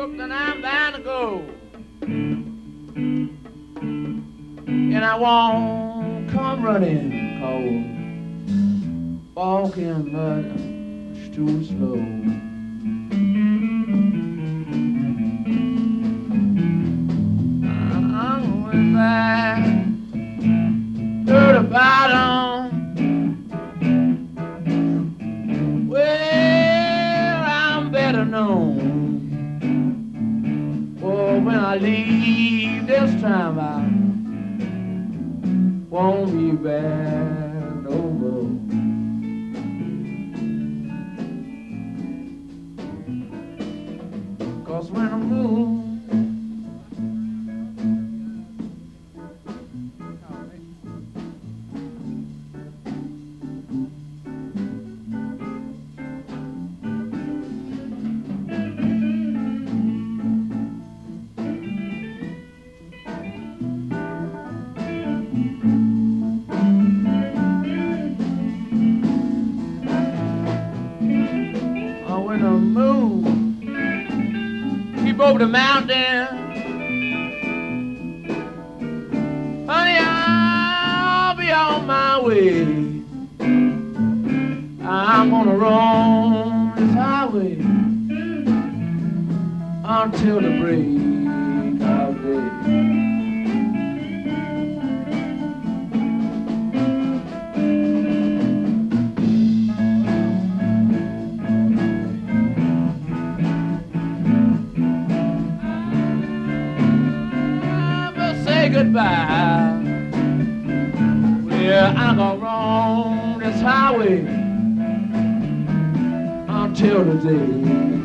then I'm bound to go. And I won't come running cold. Walking, but it's too slow. I'm going back to the bottom where I'm better known. Oh, when I leave this time I won't be back no more. Cause when I move, when I move, keep over the mountain, honey, I'll be on my way. I'm gonna roam this highway until the break of day. Goodbye. Well, I'm gonna roam this highway until the day